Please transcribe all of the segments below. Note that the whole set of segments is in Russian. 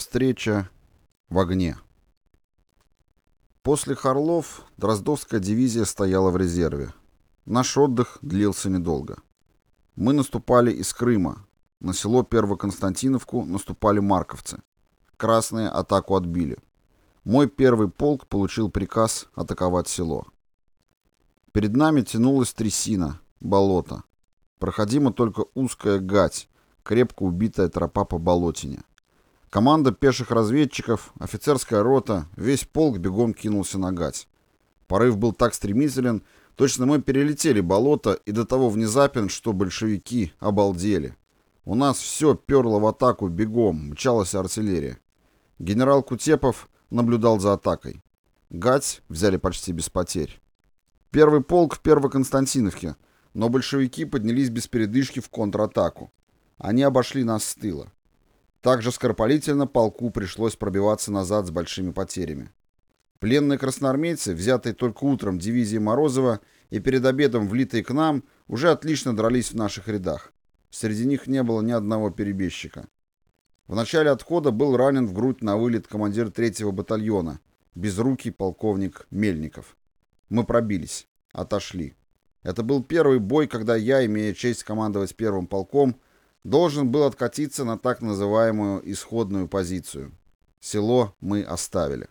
Встреча в огне. После Харлов Дроздовская дивизия стояла в резерве. Наш отдых длился недолго. Мы наступали из Крыма. На село Первоконстантиновку наступали марковцы. Красные атаку отбили. Мой первый полк получил приказ атаковать село. Перед нами тянулась трясина, болото. Проходима только узкая гать, крепко убитая тропа по болотине. Команда пеших разведчиков, офицерская рота, весь полк бегом кинулся на гать. Порыв был так стремителен, точно мы перелетели болото и до того внезапен, что большевики обалдели. У нас все перло в атаку бегом, мчалась артиллерия. Генерал Кутепов наблюдал за атакой. Гать взяли почти без потерь. Первый полк в Первоконстантиновке, но большевики поднялись без передышки в контратаку. Они обошли нас с тыла. Также скоропалительно полку пришлось пробиваться назад с большими потерями. Пленные красноармейцы, взятые только утром дивизии Морозова и перед обедом влитые к нам, уже отлично дрались в наших рядах. Среди них не было ни одного перебежчика. В начале отхода был ранен в грудь на вылет командир 3-го батальона, безрукий полковник Мельников. Мы пробились, отошли. Это был первый бой, когда я, имея честь командовать первым полком, должен был откатиться на так называемую исходную позицию. Село мы оставили.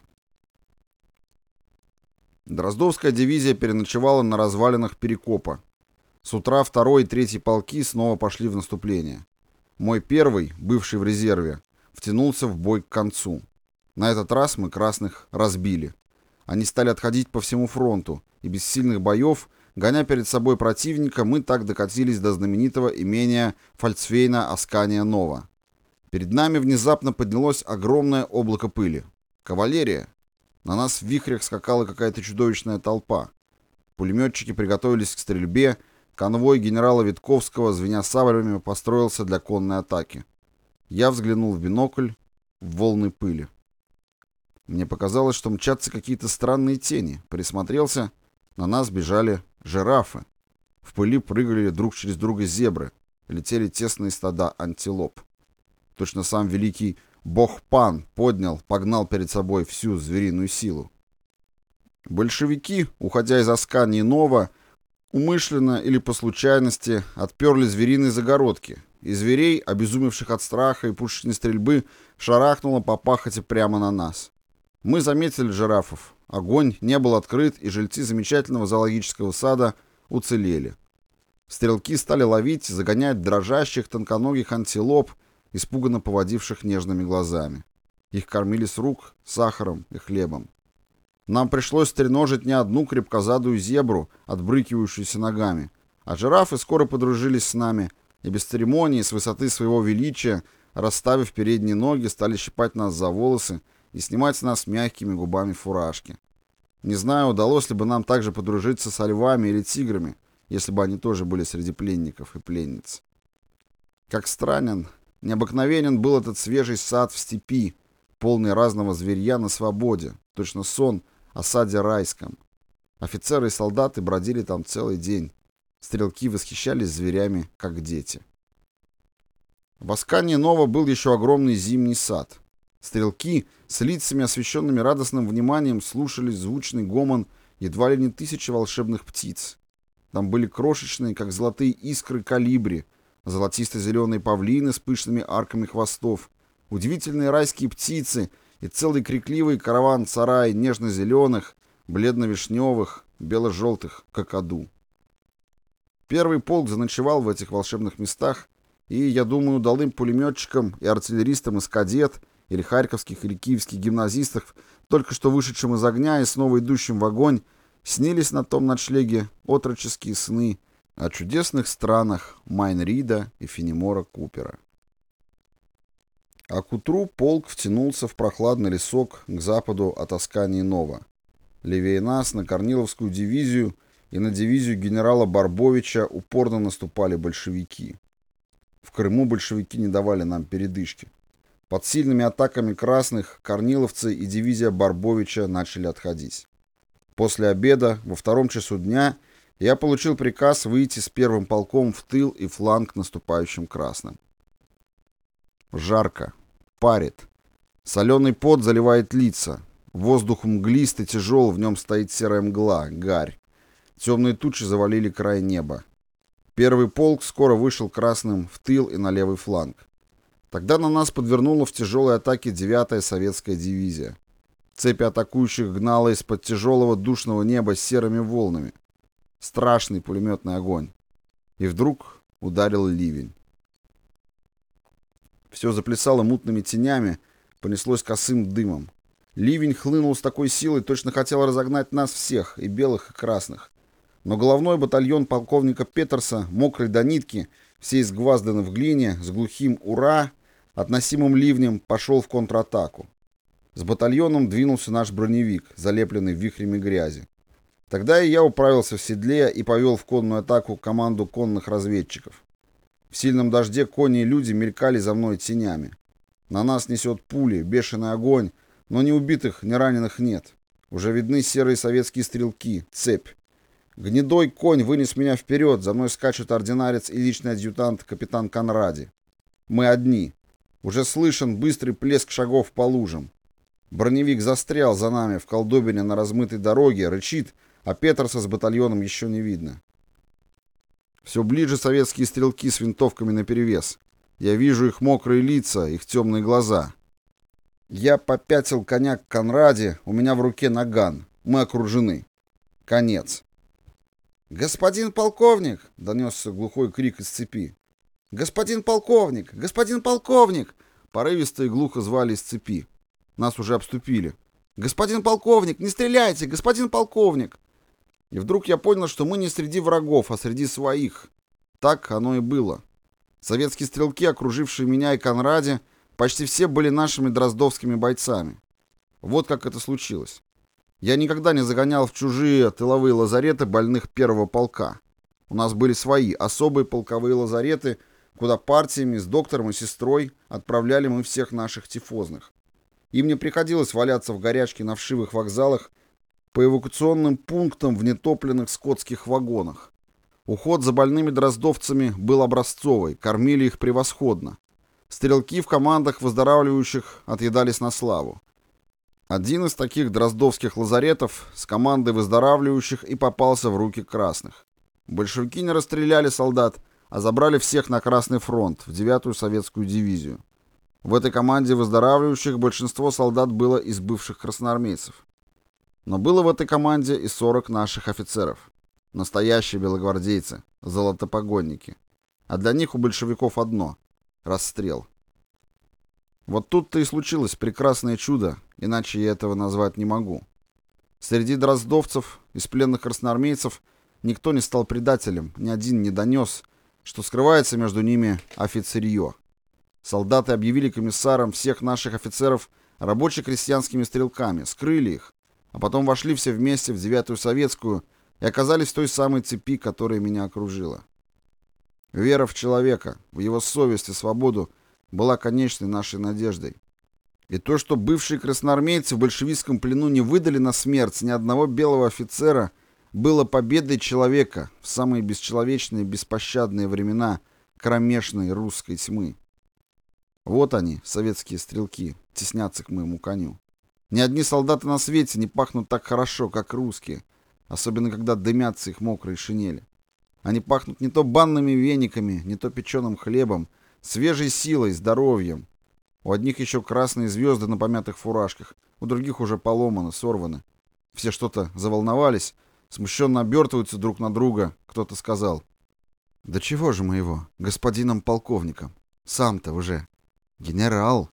Дроздовская дивизия переночевала на развалинах Перекопа. С утра 2-й и 3-й полки снова пошли в наступление. Мой первый, бывший в резерве, втянулся в бой к концу. На этот раз мы красных разбили. Они стали отходить по всему фронту, и без сильных боев, гоня перед собой противника, мы так докатились до знаменитого имения Фальцвейна Аскания Нова. Перед нами внезапно поднялось огромное облако пыли. Кавалерия. На нас в вихрях скакала какая-то чудовищная толпа. Пулеметчики приготовились к стрельбе, конвой генерала Витковского, звеня саблями, построился для конной атаки. Я взглянул в бинокль, в волны пыли. Мне показалось, что мчатся какие-то странные тени. Присмотрелся, на нас бежали жирафы. В пыли прыгали друг через друга зебры. Летели тесные стада антилоп. Точно сам великий Бог-Пан погнал перед собой всю звериную силу. Большевики, уходя из Аскании Нова, умышленно или по случайности отперли звериные загородки, и зверей, обезумевших от страха и пушечной стрельбы, шарахнуло по пахоте прямо на нас. Мы заметили жирафов. Огонь не был открыт, и жильцы замечательного зоологического сада уцелели. Стрелки стали ловить, загонять дрожащих тонконогих антилоп, испуганно поводивших нежными глазами. Их кормили с рук сахаром и хлебом. Нам пришлось стреножить не одну крепкозадую зебру, отбрыкивающуюся ногами, а жирафы скоро подружились с нами и без церемонии, с высоты своего величия, расставив передние ноги, стали щипать нас за волосы и снимать с нас мягкими губами фуражки. Не знаю, удалось ли бы нам также подружиться со львами или тиграми, если бы они тоже были среди пленников и пленниц. Как странен, необыкновенен был этот свежий сад в степи, полный разного зверья на свободе, точно сон о саде райском. Офицеры и солдаты бродили там целый день. Стрелки восхищались зверями, как дети. В Аскании Нова был еще огромный зимний сад. Стрелки с лицами, освещенными радостным вниманием, слушали звучный гомон едва ли не 1000 волшебных птиц. Там были крошечные, как золотые искры, колибри, золотисто-зеленые павлины с пышными арками хвостов, удивительные райские птицы и целый крикливый караван-сарай нежно-зеленых, бледно-вишневых, бело-желтых какаду. Первый полк заночевал в этих волшебных местах, и, я думаю, удалым пулеметчикам и артиллеристам из кадет или харьковских или киевских гимназистов, только что вышедшим из огня и снова идущим в огонь, снились на том ночлеге отроческие сны о чудесных странах Майн-Рида и Фенемора Купера. А к утру полк втянулся в прохладный лесок к западу от Аскании Нова. Левее нас на Корниловскую дивизию и на дивизию генерала Барбовича упорно наступали большевики. В Крыму большевики не давали нам передышки. Под сильными атаками красных корниловцы и дивизия Барбовича начали отходить. После обеда, во 2 часу дня, я получил приказ выйти с первым полком в тыл и фланг наступающим красным. Жарко, парит. Соленый пот заливает лица. Воздух мглист и тяжел, в нем стоит серая мгла, гарь. Темные тучи завалили край неба. Первый полк скоро вышел красным в тыл и на левый фланг. Тогда на нас подвернула в тяжелой атаке 9-я советская дивизия. Цепи атакующих гнала из-под тяжелого душного неба с серыми волнами. Страшный пулеметный огонь. И вдруг ударил ливень. Все заплясало мутными тенями, понеслось косым дымом. Ливень хлынул с такой силой, точно хотел разогнать нас всех, и белых, и красных. Но головной батальон полковника Петерса, мокрый до нитки, все изгвазданы в глине, с глухим «Ура!», относимым ливнем, пошел в контратаку. С батальоном двинулся наш броневик, залепленный вихрями грязи. Тогда и я управился в седле и повел в конную атаку команду конных разведчиков. В сильном дожде кони и люди мелькали за мной тенями. На нас несет пули, бешеный огонь, но ни убитых, ни раненых нет. Уже видны серые советские стрелки, цепь. Гнедой конь вынес меня вперед, за мной скачут ординарец и личный адъютант капитан Конради. Мы одни. Уже слышен быстрый плеск шагов по лужам. Броневик застрял за нами в колдобине на размытой дороге, рычит, а Петерса с батальоном еще не видно. Все ближе советские стрелки с винтовками наперевес. Я вижу их мокрые лица, их темные глаза. Я попятил коня к Конраде, у меня в руке наган. Мы окружены. Конец. «Господин полковник!» — донесся глухой крик из цепи. «Господин полковник! Господин полковник!» Порывисто и глухо звали из цепи. Нас уже обступили. «Господин полковник, не стреляйте! Господин полковник!» И вдруг я понял, что мы не среди врагов, а среди своих. Так оно и было. Советские стрелки, окружившие меня и Конраде, почти все были нашими дроздовскими бойцами. Вот как это случилось. Я никогда не загонял в чужие тыловые лазареты больных первого полка. У нас были свои, особые полковые лазареты, куда партиями с доктором и сестрой отправляли мы всех наших тифозных. Им не приходилось валяться в горячке на вшивых вокзалах по эвакуационным пунктам в нетопленных скотских вагонах. Уход за больными дроздовцами был образцовый, кормили их превосходно. Стрелки в командах выздоравливающих отъедались на славу. Один из таких дроздовских лазаретов с командой выздоравливающих и попался в руки красных. Большевики не расстреляли солдат, а забрали всех на Красный фронт, в 9-ю советскую дивизию. В этой команде выздоравливающих большинство солдат было из бывших красноармейцев. Но было в этой команде и 40 наших офицеров. Настоящие белогвардейцы, золотопогонники. А для них у большевиков одно — расстрел. Вот тут-то и случилось прекрасное чудо, иначе я этого назвать не могу. Среди дроздовцев, из пленных красноармейцев, никто не стал предателем, ни один не донес, что скрывается между ними офицерье. Солдаты объявили комиссарам всех наших офицеров рабоче-крестьянскими стрелками, скрыли их, а потом вошли все вместе в 9-ю советскую и оказались в той самой цепи, которая меня окружила. Вера в человека, в его совесть и свободу была конечной нашей надеждой. И то, что бывшие красноармейцы в большевистском плену не выдали на смерть ни одного белого офицера, было победой человека в самые бесчеловечные, беспощадные времена кромешной русской тьмы. Вот они, советские стрелки, теснятся к моему коню. Ни одни солдаты на свете не пахнут так хорошо, как русские, особенно когда дымятся их мокрые шинели. Они пахнут не то банными вениками, не то печеным хлебом, свежей силой, здоровьем. У одних еще красные звезды на помятых фуражках, у других уже поломаны, сорваны. Все что-то заволновались, смущенно обертываются друг на друга. Кто-то сказал: «Да чего же мы его, господином полковником? Сам-то уже генерал».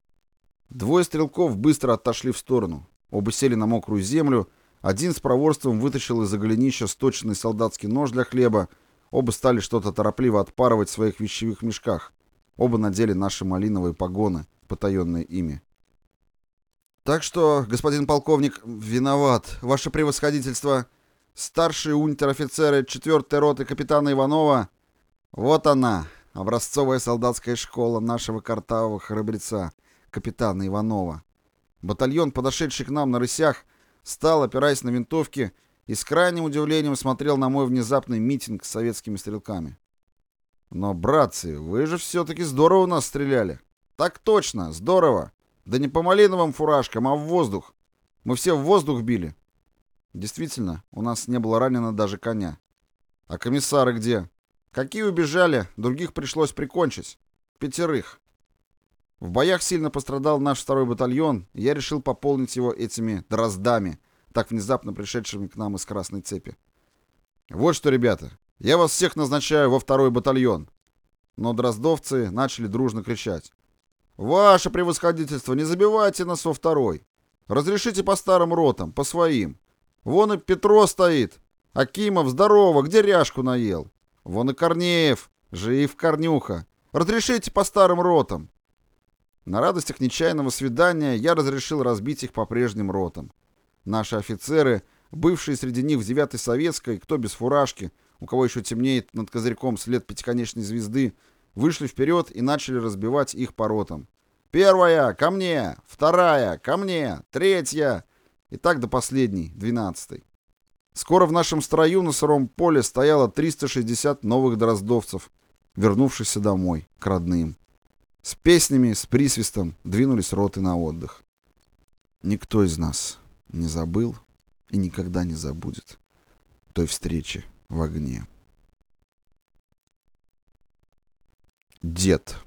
Двое стрелков быстро отошли в сторону. Оба сели на мокрую землю. Один с проворством вытащил из-за голенища сточенный солдатский нож для хлеба. Оба стали что-то торопливо отпарывать в своих вещевых мешках. Оба надели наши малиновые погоны, потаенные ими. «Так что, господин полковник, виноват. Ваше превосходительство, старшие унтер-офицеры 4-й роты капитана Иванова...» «Вот она, образцовая солдатская школа нашего картавого храбреца, капитана Иванова». Батальон, подошедший к нам на рысях, стал, опираясь на винтовки, и с крайним удивлением смотрел на мой внезапный митинг с советскими стрелками. «Но, братцы, вы же все-таки здорово у нас стреляли». «Так точно, здорово. Да не по малиновым фуражкам, а в воздух. Мы все в воздух били. Действительно, у нас не было ранено даже коня. А комиссары где? Какие убежали, других пришлось прикончить. 5. В боях сильно пострадал наш 2-й батальон, и я решил пополнить его этими дроздами, так внезапно пришедшими к нам из Красной Цепи. Вот что, ребята, я вас всех назначаю во 2-й батальон. Но дроздовцы начали дружно кричать. «Ваше превосходительство, не забивайте нас во 2-й. Разрешите по старым ротам, по своим. Вон и Петро стоит. Акимов, здорово, где ряжку наел? Вон и Корнеев, жив Корнюха. Разрешите по старым ротам». На радостях нечаянного свидания я разрешил разбить их по прежним ротам. Наши офицеры, бывшие среди них в 9-й советской, кто без фуражки, у кого еще темнеет над козырьком след пятиконечной звезды, вышли вперед и начали разбивать их по ротам. 1-я, ко мне! 2-я, ко мне! 3-я! И так до последней, 12-й. Скоро в нашем строю на сыром поле стояло 360 новых дроздовцев, вернувшихся домой, к родным. С песнями, с присвистом двинулись роты на отдых. Никто из нас не забыл и никогда не забудет той встречи в огне. Дед.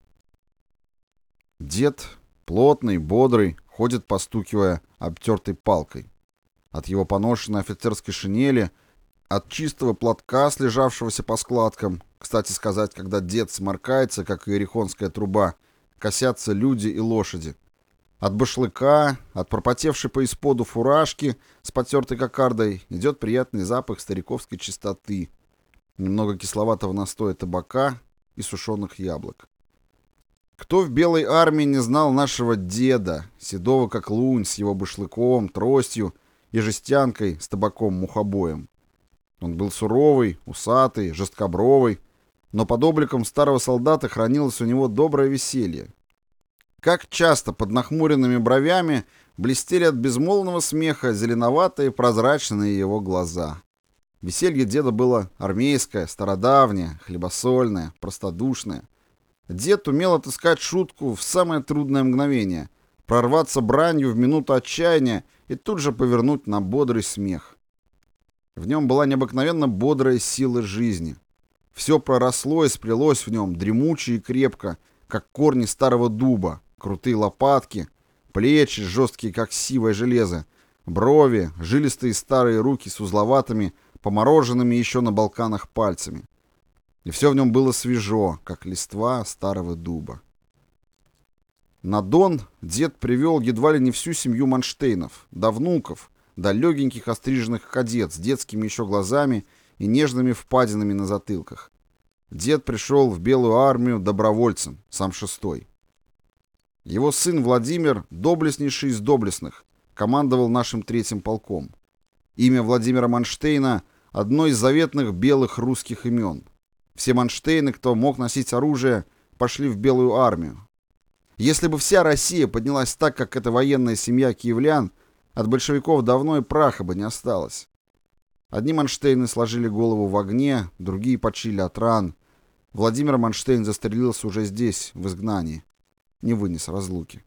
Дед, плотный, бодрый, ходит, постукивая обтертой палкой. От его поношенной офицерской шинели, от чистого платка, слежавшегося по складкам, кстати сказать, когда дед сморкается, как иерихонская труба, косятся люди и лошади. От башлыка, от пропотевшей по исподу фуражки с потертой кокардой идет приятный запах стариковской чистоты, немного кисловатого настоя табака и сушеных яблок. Кто в белой армии не знал нашего деда, седого как лунь, с его башлыком, тростью и жестянкой с табаком-мухобоем? Он был суровый, усатый, жесткобровый, но под обликом старого солдата хранилось у него доброе веселье. Как часто под нахмуренными бровями блестели от безмолвного смеха зеленоватые прозрачные его глаза. Веселье деда было армейское, стародавнее, хлебосольное, простодушное. Дед умел отыскать шутку в самое трудное мгновение, прорваться бранью в минуту отчаяния и тут же повернуть на бодрый смех. В нем была необыкновенно бодрая сила жизни. Все проросло и сплелось в нем, дремуче и крепко, как корни старого дуба, крутые лопатки, плечи жесткие, как сивое железо, брови, жилистые старые руки с узловатыми, помороженными еще на Балканах пальцами. И все в нем было свежо, как листва старого дуба. На Дон дед привел едва ли не всю семью Манштейнов, до внуков, до легеньких остриженных кадет с детскими еще глазами и нежными впадинами на затылках. Дед пришел в Белую армию добровольцем, сам 6-й. Его сын Владимир, доблестнейший из доблестных, командовал нашим 3-м полком. Имя Владимира Манштейна — одно из заветных белых русских имен. Все Манштейны, кто мог носить оружие, пошли в Белую армию. Если бы вся Россия поднялась так, как эта военная семья киевлян, от большевиков давно и праха бы не осталось. Одни Манштейны сложили голову в огне, другие почили от ран. Владимир Манштейн застрелился уже здесь, в изгнании. Не вынес разлуки.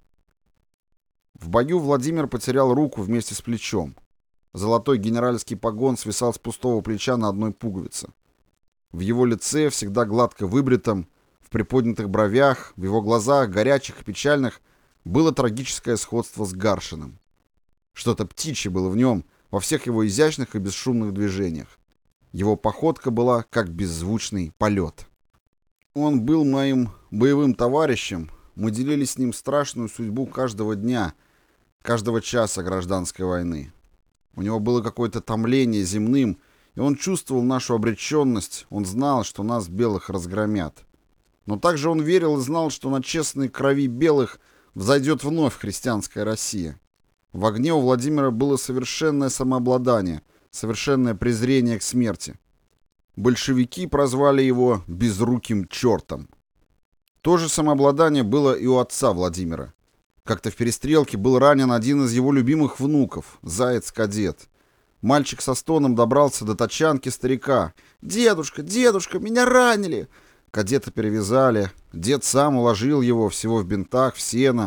В бою Владимир потерял руку вместе с плечом. Золотой генеральский погон свисал с пустого плеча на одной пуговице. В его лице, всегда гладко выбритом, в приподнятых бровях, в его глазах, горячих и печальных, было трагическое сходство с Гаршиным. Что-то птичье было в нем, во всех его изящных и бесшумных движениях. Его походка была как беззвучный полет. Он был моим боевым товарищем, мы делили с ним страшную судьбу каждого дня, каждого часа гражданской войны. У него было какое-то томление земным, и он чувствовал нашу обреченность, он знал, что нас, белых, разгромят. Но также он верил и знал, что на честной крови белых взойдет вновь христианская Россия. В огне у Владимира было совершенное самообладание, совершенное презрение к смерти. Большевики прозвали его «безруким чертом». То же самообладание было и у отца Владимира. Как-то в перестрелке был ранен один из его любимых внуков, заяц-кадет. Мальчик со стоном добрался до тачанки старика. «Дедушка, дедушка, меня ранили!» Кадета перевязали. Дед сам уложил его, всего в бинтах, в сено.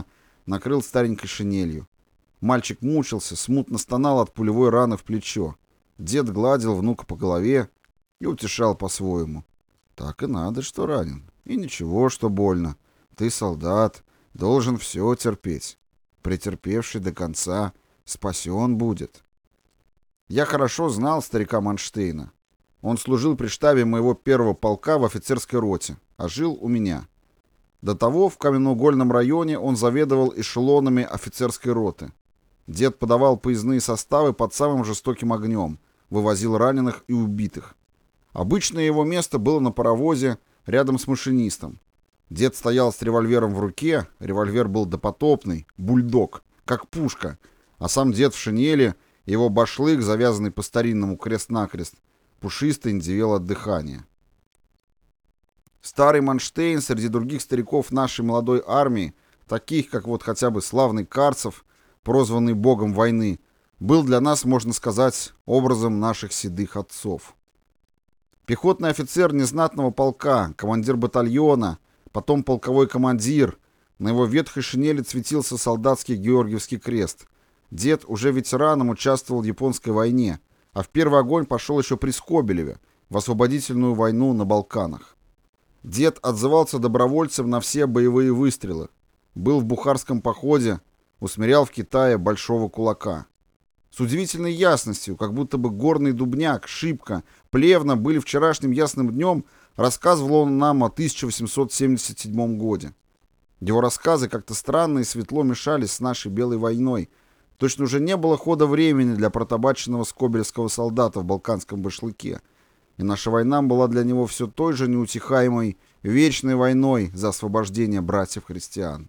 накрыл старенькой шинелью. Мальчик мучился, смутно стонал от пулевой раны в плечо. Дед гладил внука по голове и утешал по-своему. «Так и надо, что ранен. И ничего, что больно. Ты солдат, должен все терпеть. Претерпевший до конца спасен будет». Я хорошо знал старика Манштейна. Он служил при штабе моего первого полка в офицерской роте, а жил у меня. До того в Каменноугольном районе он заведовал эшелонами офицерской роты. Дед подавал поездные составы под самым жестоким огнем, вывозил раненых и убитых. Обычное его место было на паровозе рядом с машинистом. Дед стоял с револьвером в руке, револьвер был допотопный, бульдог, как пушка, а сам дед в шинели, его башлык, завязанный по-старинному крест-накрест, пушисто индивел от дыхания. Старый Манштейн среди других стариков нашей молодой армии, таких как вот хотя бы славный Карцев, прозванный богом войны, был для нас, можно сказать, образом наших седых отцов. Пехотный офицер незнатного полка, командир батальона, потом полковой командир, на его ветхой шинели светился солдатский Георгиевский крест. Дед уже ветераном участвовал в Японской войне, а в первый огонь пошел еще при Скобелеве, в освободительную войну на Балканах. Дед отзывался добровольцем на все боевые выстрелы, был в Бухарском походе, усмирял в Китае большого кулака. С удивительной ясностью, как будто бы горный Дубняк, Шипка, Плевна были вчерашним ясным днем, рассказывал он нам о 1877 годе. Его рассказы как-то странно и светло мешались с нашей Белой войной. Точно уже не было хода времени для протобаченного скобельского солдата в балканском башлыке. И наша война была для него все той же неутихаемой, вечной войной за освобождение братьев-христиан.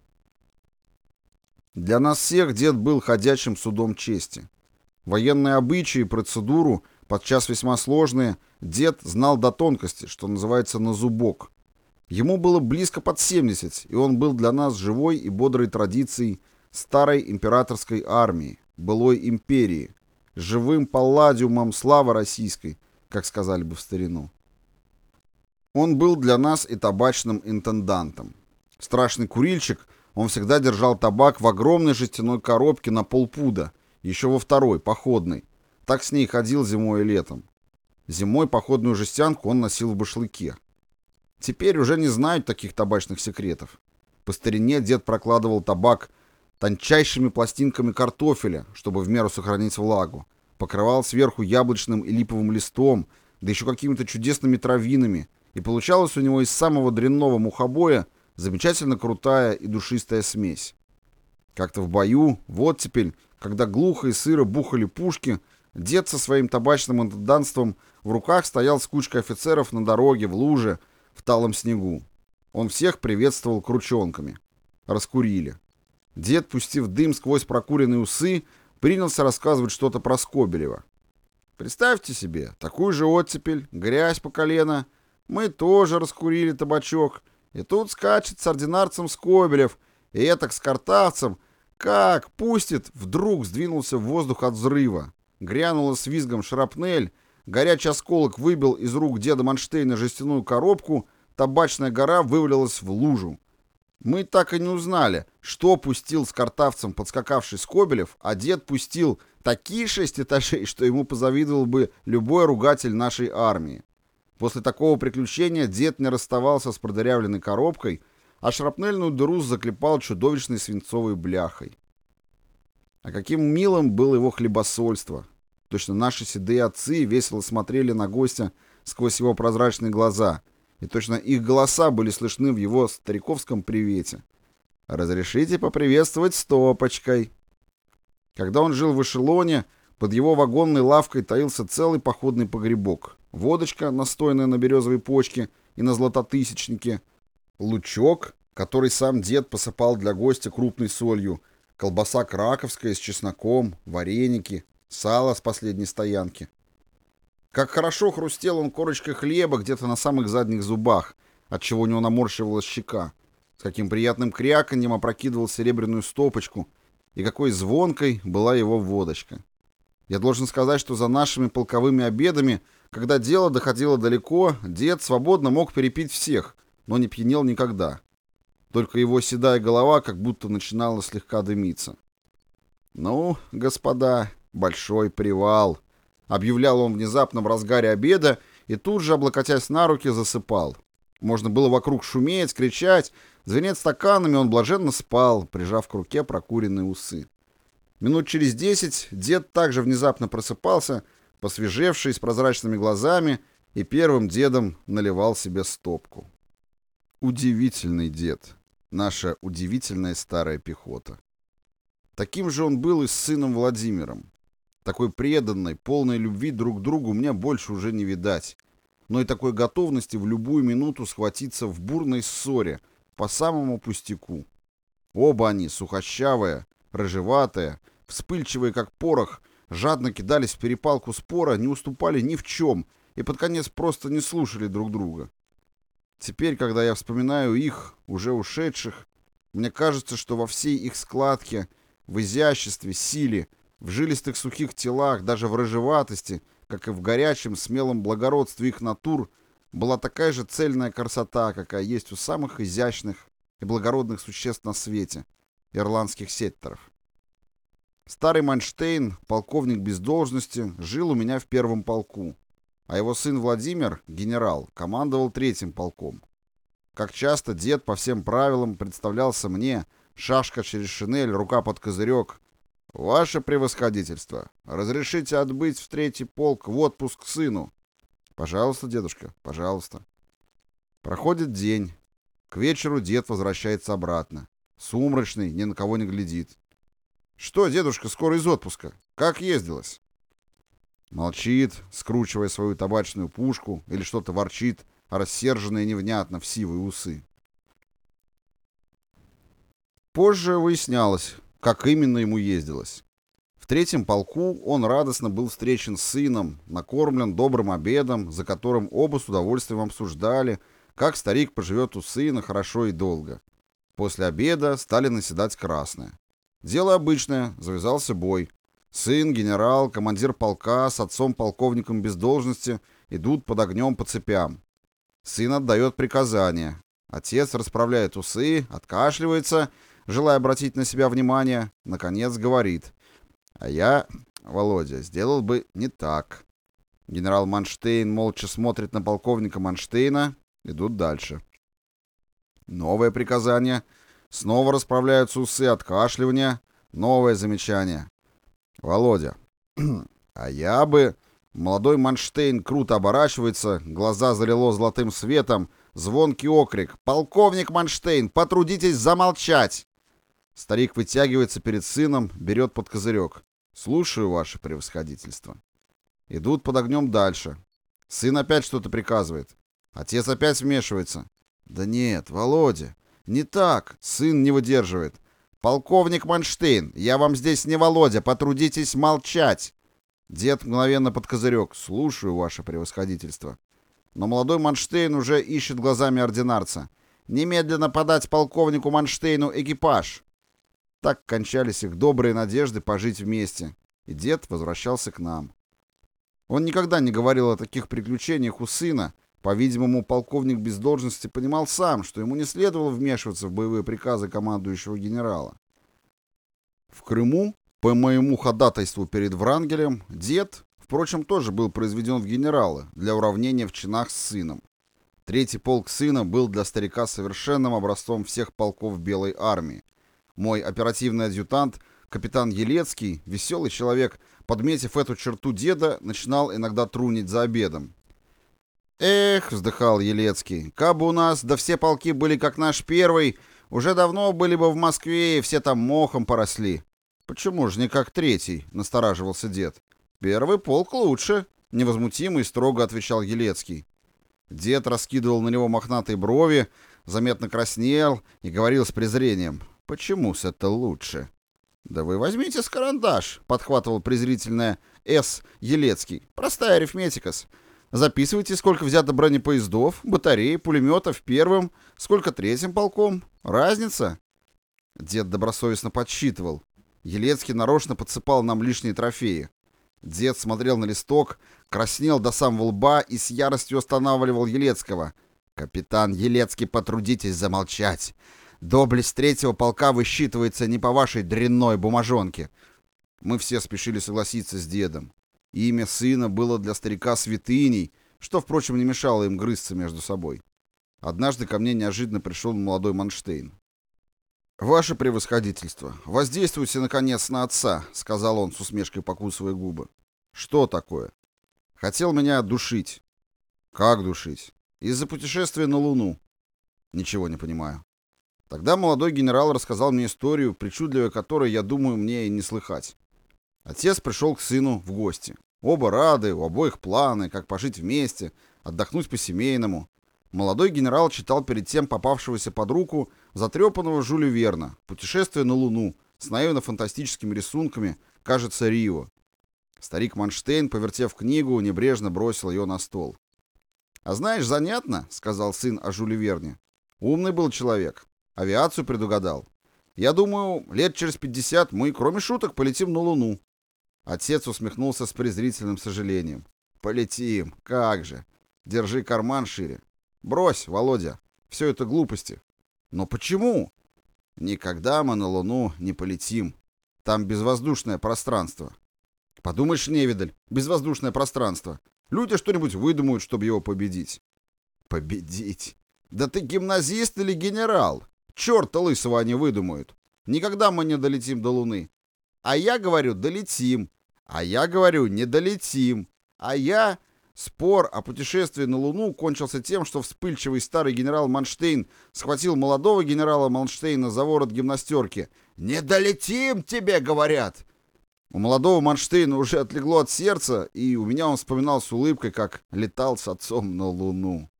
Для нас всех дед был ходячим судом чести. Военные обычаи и процедуру, подчас весьма сложные, дед знал до тонкости, что называется, на зубок. Ему было близко под 70, и он был для нас живой и бодрой традицией старой императорской армии, былой империи, живым палладиумом славы российской, как сказали бы в старину. Он был для нас и табачным интендантом. Страшный курильщик, он всегда держал табак в огромной жестяной коробке на полпуда, еще во второй, походной. Так с ней ходил зимой и летом. Зимой походную жестянку он носил в башлыке. Теперь уже не знают таких табачных секретов. По старине дед прокладывал табак тончайшими пластинками картофеля, чтобы в меру сохранить влагу, покрывал сверху яблочным и липовым листом, да еще какими-то чудесными травинами, и получалась у него из самого дрянного мухобоя замечательно крутая и душистая смесь. Как-то в бою, в оттепель, когда глухо и сыро бухали пушки, дед со своим табачным интендантством в руках стоял с кучкой офицеров на дороге, в луже, в талом снегу. Он всех приветствовал крученками. Раскурили. Дед, пустив дым сквозь прокуренные усы, принялся рассказывать что-то про Скобелева. Представьте себе, такую же оттепель, грязь по колено. Мы тоже раскурили табачок. И тут скачет с ординарцем Скобелев, и этак с картавцем, как пустит, вдруг сдвинулся в воздух от взрыва. Грянула с визгом шрапнель, горячий осколок выбил из рук деда Манштейна жестяную коробку, табачная гора вывалилась в лужу. Мы так и не узнали, что пустил с картавцем подскакавший Скобелев, а дед пустил такие 6 этажей, что ему позавидовал бы любой ругатель нашей армии. После такого приключения дед не расставался с продырявленной коробкой, а шрапнельную дыру заклепал чудовищной свинцовой бляхой. А каким милым было его хлебосольство. Точно наши седые отцы весело смотрели на гостя сквозь его прозрачные глаза, и точно их голоса были слышны в его стариковском привете. «Разрешите поприветствовать стопочкой». Когда он жил в эшелоне, под его вагонной лавкой таился целый походный погребок. Водочка, настойная на березовой почке и на златотысячнике, лучок, который сам дед посыпал для гостя крупной солью, колбаса краковская с чесноком, вареники, сало с последней стоянки. Как хорошо хрустел он корочкой хлеба где-то на самых задних зубах, отчего у него наморщивалась щека, с каким приятным кряканьем опрокидывал серебряную стопочку, и какой звонкой была его водочка. Я должен сказать, что за нашими полковыми обедами, когда дело доходило далеко, дед свободно мог перепить всех, но не пьянел никогда. только его седая голова как будто начинала слегка дымиться. «Ну, господа, большой привал», — объявлял он в внезапном разгаре обеда и тут же, облокотясь на руки, засыпал. Можно было вокруг шуметь, кричать, звенеть стаканами, он блаженно спал, прижав к руке прокуренные усы. Минут через 10 дед также внезапно просыпался, посвежевший, с прозрачными глазами, и первым дедом наливал себе стопку. Удивительный дед, наша удивительная старая пехота. Таким же он был и с сыном Владимиром. Такой преданной, полной любви друг к другу мне больше уже не видать, но и такой готовности в любую минуту схватиться в бурной ссоре по самому пустяку. Оба они, сухощавые, рыжеватые, вспыльчивые как порох, жадно кидались в перепалку спора, не уступали ни в чем и под конец просто не слушали друг друга. Теперь, когда я вспоминаю их, уже ушедших, мне кажется, что во всей их складке, в изяществе, силе, в жилистых сухих телах, даже в рыжеватости, как и в горячем, смелом благородстве их натур, была такая же цельная красота, какая есть у самых изящных и благородных существ на свете, ирландских сеттеров. Старый Манштейн, полковник без должности, жил у меня в первом полку, а его сын Владимир, генерал, командовал третьим полком. Как часто дед по всем правилам представлялся мне, шашка через шинель, рука под козырек: «Ваше превосходительство, разрешите отбыть в третий полк в отпуск к сыну?» «Пожалуйста, дедушка, пожалуйста». Проходит день. К вечеру дед возвращается обратно. Сумрачный, ни на кого не глядит. «Что, дедушка, скоро из отпуска? Как ездилось?» Молчит, скручивая свою табачную пушку, или что-то ворчит, рассерженно и невнятно в сивые усы. Позже выяснялось, как именно ему ездилось. В третьем полку он радостно был встречен с сыном, накормлен добрым обедом, за которым оба с удовольствием обсуждали, как старик поживет у сына хорошо и долго. После обеда стали наседать красные. Дело обычное, завязался бой. Сын, генерал, командир полка с отцом-полковником без должности идут под огнем по цепям. Сын отдает приказания. Отец расправляет усы, откашливается, желая обратить на себя внимание, наконец говорит: «А я, Володя, сделал бы не так». Генерал Манштейн молча смотрит на полковника Манштейна, идут дальше. Новое приказание. Снова расправляются усы, откашливания. Новое замечание. «Володя, а я бы...» Молодой Манштейн круто оборачивается, глаза залило золотым светом, звонкий окрик: «Полковник Манштейн, потрудитесь замолчать!» Старик вытягивается перед сыном, берет под козырек. «Слушаю, ваше превосходительство». Идут под огнем дальше. Сын опять что-то приказывает. Отец опять вмешивается. «Да нет, Володя, не так!» Сын не выдерживает. «Полковник Манштейн, я вам здесь не Володя, потрудитесь молчать!» Дед мгновенно под козырек. «Слушаю, ваше превосходительство». Но молодой Манштейн уже ищет глазами ординарца. «Немедленно подать полковнику Манштейну экипаж!» Так кончались их добрые надежды пожить вместе, и дед возвращался к нам. Он никогда не говорил о таких приключениях у сына. По-видимому, полковник без должности понимал сам, что ему не следовало вмешиваться в боевые приказы командующего генерала. В Крыму, по моему ходатайству перед Врангелем, дед, впрочем, тоже был произведен в генералы для уравнения в чинах с сыном. Третий полк сына был для старика совершенным образцом всех полков Белой армии. Мой оперативный адъютант, капитан Елецкий, веселый человек, подметив эту черту деда, начинал иногда трунить за обедом. «Эх», — вздыхал Елецкий, — «кабы у нас, да все полки были как наш первый, уже давно были бы в Москве, и все там мохом поросли». «Почему же не как третий?» — настораживался дед. «Первый полк лучше», — невозмутимо и строго отвечал Елецкий. Дед раскидывал на него мохнатые брови, заметно краснел и говорил с презрением: «Почему-с это лучше?» «Да вы возьмите с карандаш», — подхватывал презрительное «С. Елецкий. Простая арифметика-с. Записывайте, сколько взято бронепоездов, батарей, пулеметов первым, сколько третьим полком. Разница?» Дед добросовестно подсчитывал. Елецкий нарочно подсыпал нам лишние трофеи. Дед смотрел на листок, краснел до самого лба и с яростью останавливал Елецкого. «Капитан Елецкий, потрудитесь замолчать. Доблесть третьего полка высчитывается не по вашей дрянной бумажонке». Мы все спешили согласиться с дедом. Имя сына было для старика святыней, что, впрочем, не мешало им грызться между собой. Однажды ко мне неожиданно пришел молодой Манштейн. «Ваше превосходительство, воздействуйте, наконец, на отца», — сказал он, с усмешкой покусывая губы. «Что такое?» «Хотел меня душить». «Как душить?» «Из-за путешествия на Луну». «Ничего не понимаю». Тогда молодой генерал рассказал мне историю, причудливой которой, я думаю, мне и не слыхать. Отец пришел к сыну в гости. Оба рады, у обоих планы, как пожить вместе, отдохнуть по-семейному. Молодой генерал читал перед тем попавшегося под руку затрепанного Жюля Верна «Путешествие на Луну» с наивно-фантастическими рисунками, кажется, Рио. Старик Манштейн, повертев книгу, небрежно бросил ее на стол. «А знаешь, занятно», — сказал сын о Жюле Верне. «Умный был человек. Авиацию предугадал. Я думаю, лет через 50 мы, кроме шуток, полетим на Луну». Отец усмехнулся с презрительным сожалением. «Полетим, как же. Держи карман шире. Брось, Володя, все это глупости». «Но почему?» «Никогда мы на Луну не полетим. Там безвоздушное пространство». «Подумаешь, невидаль, безвоздушное пространство. Люди что-нибудь выдумают, чтобы его победить». «Победить? Да ты гимназист или генерал? Черта лысого они выдумают. Никогда мы не долетим до Луны. А я говорю, долетим. А я говорю, не долетим. А я...» Спор о путешествии на Луну кончился тем, что вспыльчивый старый генерал Манштейн схватил молодого генерала Манштейна за ворот гимнастерки. «Не долетим, тебе говорят!» У молодого Манштейна уже отлегло от сердца, и у меня он вспоминал с улыбкой, как летал с отцом на Луну.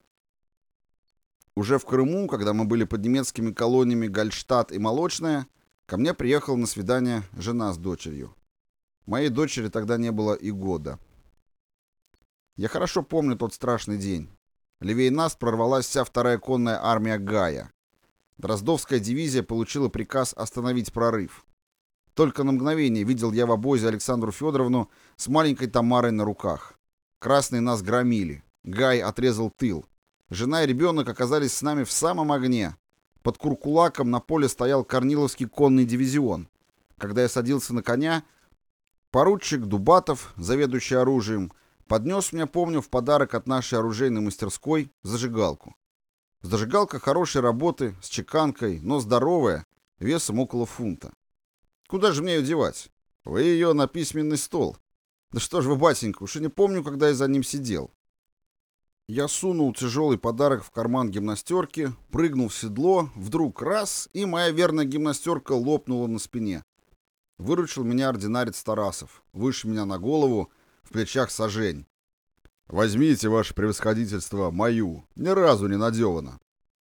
Уже в Крыму, когда мы были под немецкими колониями Гальштадт и Молочная, ко мне приехала на свидание жена с дочерью. Моей дочери тогда не было и года. Я хорошо помню тот страшный день. Левее нас прорвалась вся вторая конная армия Гая. Дроздовская дивизия получила приказ остановить прорыв. Только на мгновение видел я в обозе Александру Федоровну с маленькой Тамарой на руках. Красные нас громили. Гай отрезал тыл. Жена и ребенок оказались с нами в самом огне. Под Куркулаком на поле стоял Корниловский конный дивизион. Когда я садился на коня, поручик Дубатов, заведующий оружием, поднес мне, помню, в подарок от нашей оружейной мастерской зажигалку. Зажигалка хорошей работы, с чеканкой, но здоровая, весом около фунта. Куда же мне ее девать? Вы ее на письменный стол. Да что ж вы, батенька, уж и не помню, когда я за ним сидел. Я сунул тяжелый подарок в карман гимнастерки, прыгнул в седло, вдруг раз, и моя верная гимнастерка лопнула на спине. Выручил меня ординарец Тарасов, выше меня на голову, в плечах сажень. «Возьмите, ваше превосходительство, мою, ни разу не надевано».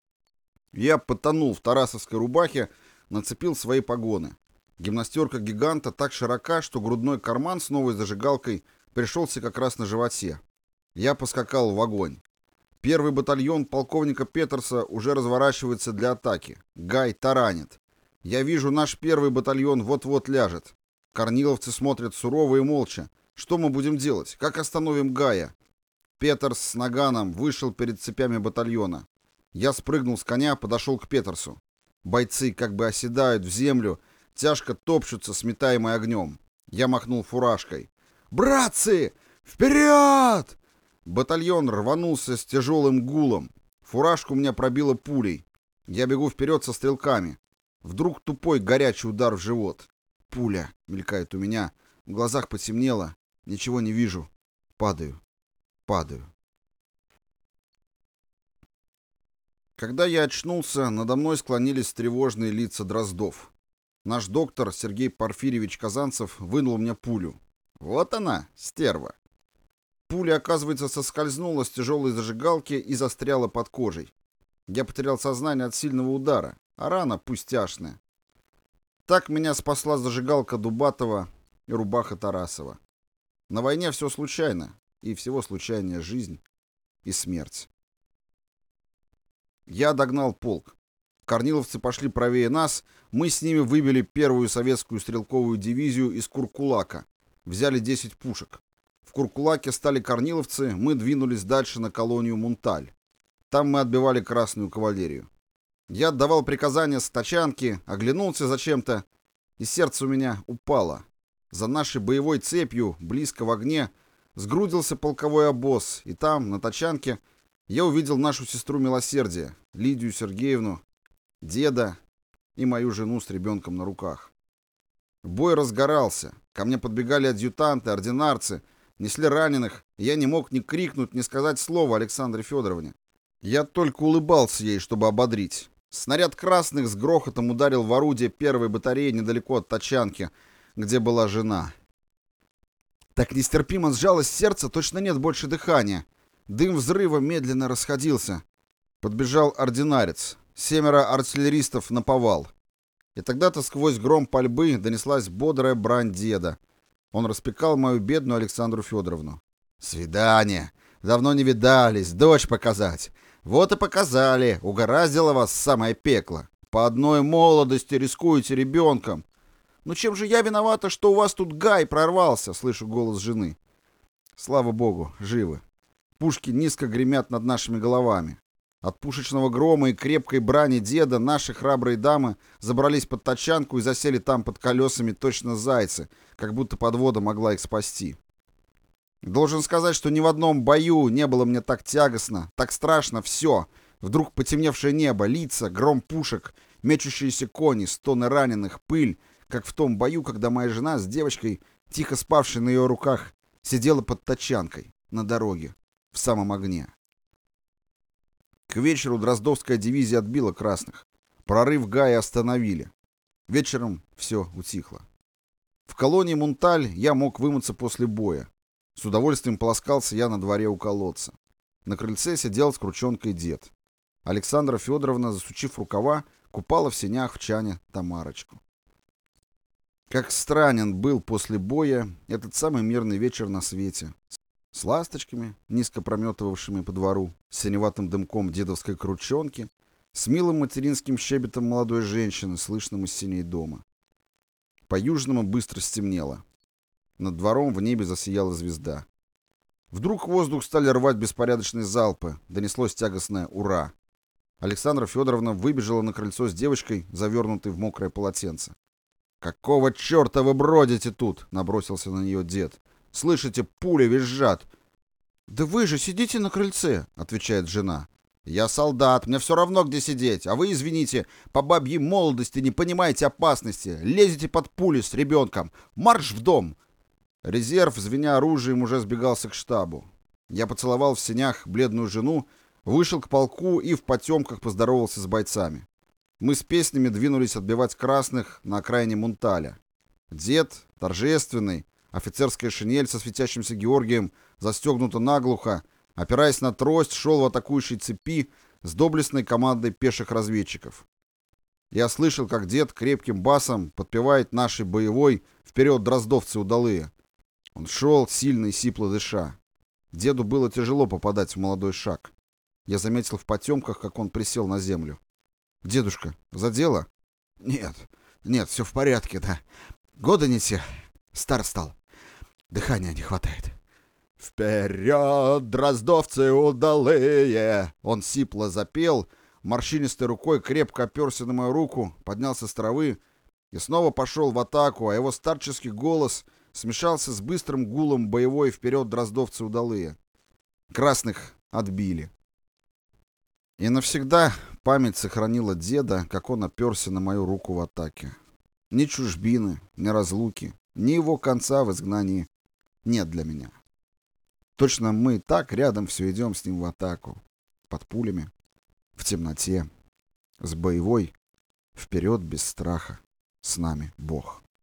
Я потонул в тарасовской рубахе, нацепил свои погоны. Гимнастерка гиганта так широка, что грудной карман с новой зажигалкой пришелся как раз на животе. Я поскакал в огонь. Первый батальон полковника Петерса уже разворачивается для атаки. Гай таранит. Я вижу, наш первый батальон вот-вот ляжет. Корниловцы смотрят сурово и молча. Что мы будем делать? Как остановим Гая? Петерс с наганом вышел перед цепями батальона. Я спрыгнул с коня, подошел к Петерсу. Бойцы как бы оседают в землю, тяжко топчутся, сметаемые огнем. Я махнул фуражкой. «Братцы! Вперед!» Батальон рванулся с тяжелым гулом. Фуражку меня пробило пулей. Я бегу вперед со стрелками. Вдруг тупой горячий удар в живот. Пуля мелькает у меня. В глазах потемнело. Ничего не вижу. Падаю. Когда я очнулся, надо мной склонились тревожные лица Дроздов. Наш доктор Сергей Порфирьевич Казанцев вынул мне пулю. Вот она, стерва. Пуля, оказывается, соскользнула с тяжелой зажигалки и застряла под кожей. Я потерял сознание от сильного удара, а рана пустяшная. Так меня спасла зажигалка Дубатова и рубаха Тарасова. На войне все случайно, и всего случайнее жизнь и смерть. Я догнал полк. Корниловцы пошли правее нас, мы с ними выбили первую советскую стрелковую дивизию из Куркулака, взяли 10 пушек. В Куркулаке стали корниловцы, мы двинулись дальше на колонию Мунталь. Там мы отбивали красную кавалерию. Я отдавал приказания с тачанки, оглянулся зачем-то, и сердце у меня упало. За нашей боевой цепью, близко в огне, сгрудился полковой обоз, и там, на тачанке, я увидел нашу сестру Милосердия, Лидию Сергеевну, деда и мою жену с ребенком на руках. Бой разгорался. Ко мне подбегали адъютанты, ординарцы, несли раненых, и я не мог ни крикнуть, ни сказать слова Александре Федоровне. Я только улыбался ей, чтобы ободрить. Снаряд красных с грохотом ударил в орудие первой батареи недалеко от тачанки, где была жена. Так нестерпимо сжалось сердце, точно нет больше дыхания. Дым взрыва медленно расходился. Подбежал ординарец. 7 артиллеристов наповал. И тогда-то сквозь гром пальбы донеслась бодрая брань деда. Он распекал мою бедную Александру Федоровну. «Свидание! Давно не видались, дочь показать. Вот и показали, угораздило вас самое пекло. По одной молодости рискуете ребенком. Ну чем же я виновата, что у вас тут Гай прорвался?» — слышу голос жены. Слава богу, живы. Пушки низко гремят над нашими головами. От пушечного грома и крепкой брани деда наши храбрые дамы забрались под тачанку и засели там под колесами точно зайцы, как будто подвода могла их спасти. Должен сказать, что ни в одном бою не было мне так тягостно, так страшно все. Вдруг потемневшее небо, лица, гром пушек, мечущиеся кони, стоны раненых, пыль, как в том бою, когда моя жена с девочкой, тихо спавшей на ее руках, сидела под тачанкой на дороге в самом огне. К вечеру Дроздовская дивизия отбила красных. Прорыв Гая остановили. Вечером все утихло. В колонии Мунталь я мог вымыться после боя. С удовольствием полоскался я на дворе у колодца. На крыльце сидел с крученкой дед. Александра Федоровна, засучив рукава, купала в сенях в чане Тамарочку. Как странен был после боя этот самый мирный вечер на свете. С ласточками, низко прометывавшими по двору, с синеватым дымком дедовской крученки, с милым материнским щебетом молодой женщины, слышным из синей дома. По-южному быстро стемнело. Над двором в небе засияла звезда. Вдруг воздух стали рвать беспорядочные залпы, донеслось тягостное «Ура!». Александра Федоровна выбежала на крыльцо с девочкой, завернутой в мокрое полотенце. «Какого черта вы бродите тут?» — набросился на нее дед. «Слышите, пули визжат!» «Да вы же сидите на крыльце!» — отвечает жена. «Я солдат, мне все равно, где сидеть, а вы, извините, по бабьей молодости не понимаете опасности, лезете под пули с ребенком. Марш в дом!» Резерв, звеня оружием, уже сбегался к штабу. Я поцеловал в сенях бледную жену, вышел к полку и в потемках поздоровался с бойцами. Мы с песнями двинулись отбивать красных на окраине Мунталя. Дед, торжественный, офицерская шинель со светящимся Георгием, застегнута наглухо, опираясь на трость, шел в атакующей цепи с доблестной командой пеших разведчиков. Я слышал, как дед крепким басом подпевает нашей боевой «Вперед, дроздовцы удалые!». Он шел, сильно и сипло дыша. Деду было тяжело попадать в молодой шаг. Я заметил в потемках, как он присел на землю. «Дедушка, задело?» «Нет, все в порядке, да. Годы не те. Стар стал. Дыхания не хватает». «Вперед, дроздовцы удалые!» Он сипло запел, морщинистой рукой крепко оперся на мою руку, поднялся с травы и снова пошел в атаку, а его старческий голос смешался с быстрым гулом боевой «Вперед, дроздовцы удалые!». Красных отбили. И навсегда память сохранила деда, как он оперся на мою руку в атаке. Ни чужбины, ни разлуки, ни его конца в изгнании нет для меня. Точно мы так рядом все идем с ним в атаку. Под пулями, в темноте, с боевой, вперед без страха, с нами Бог.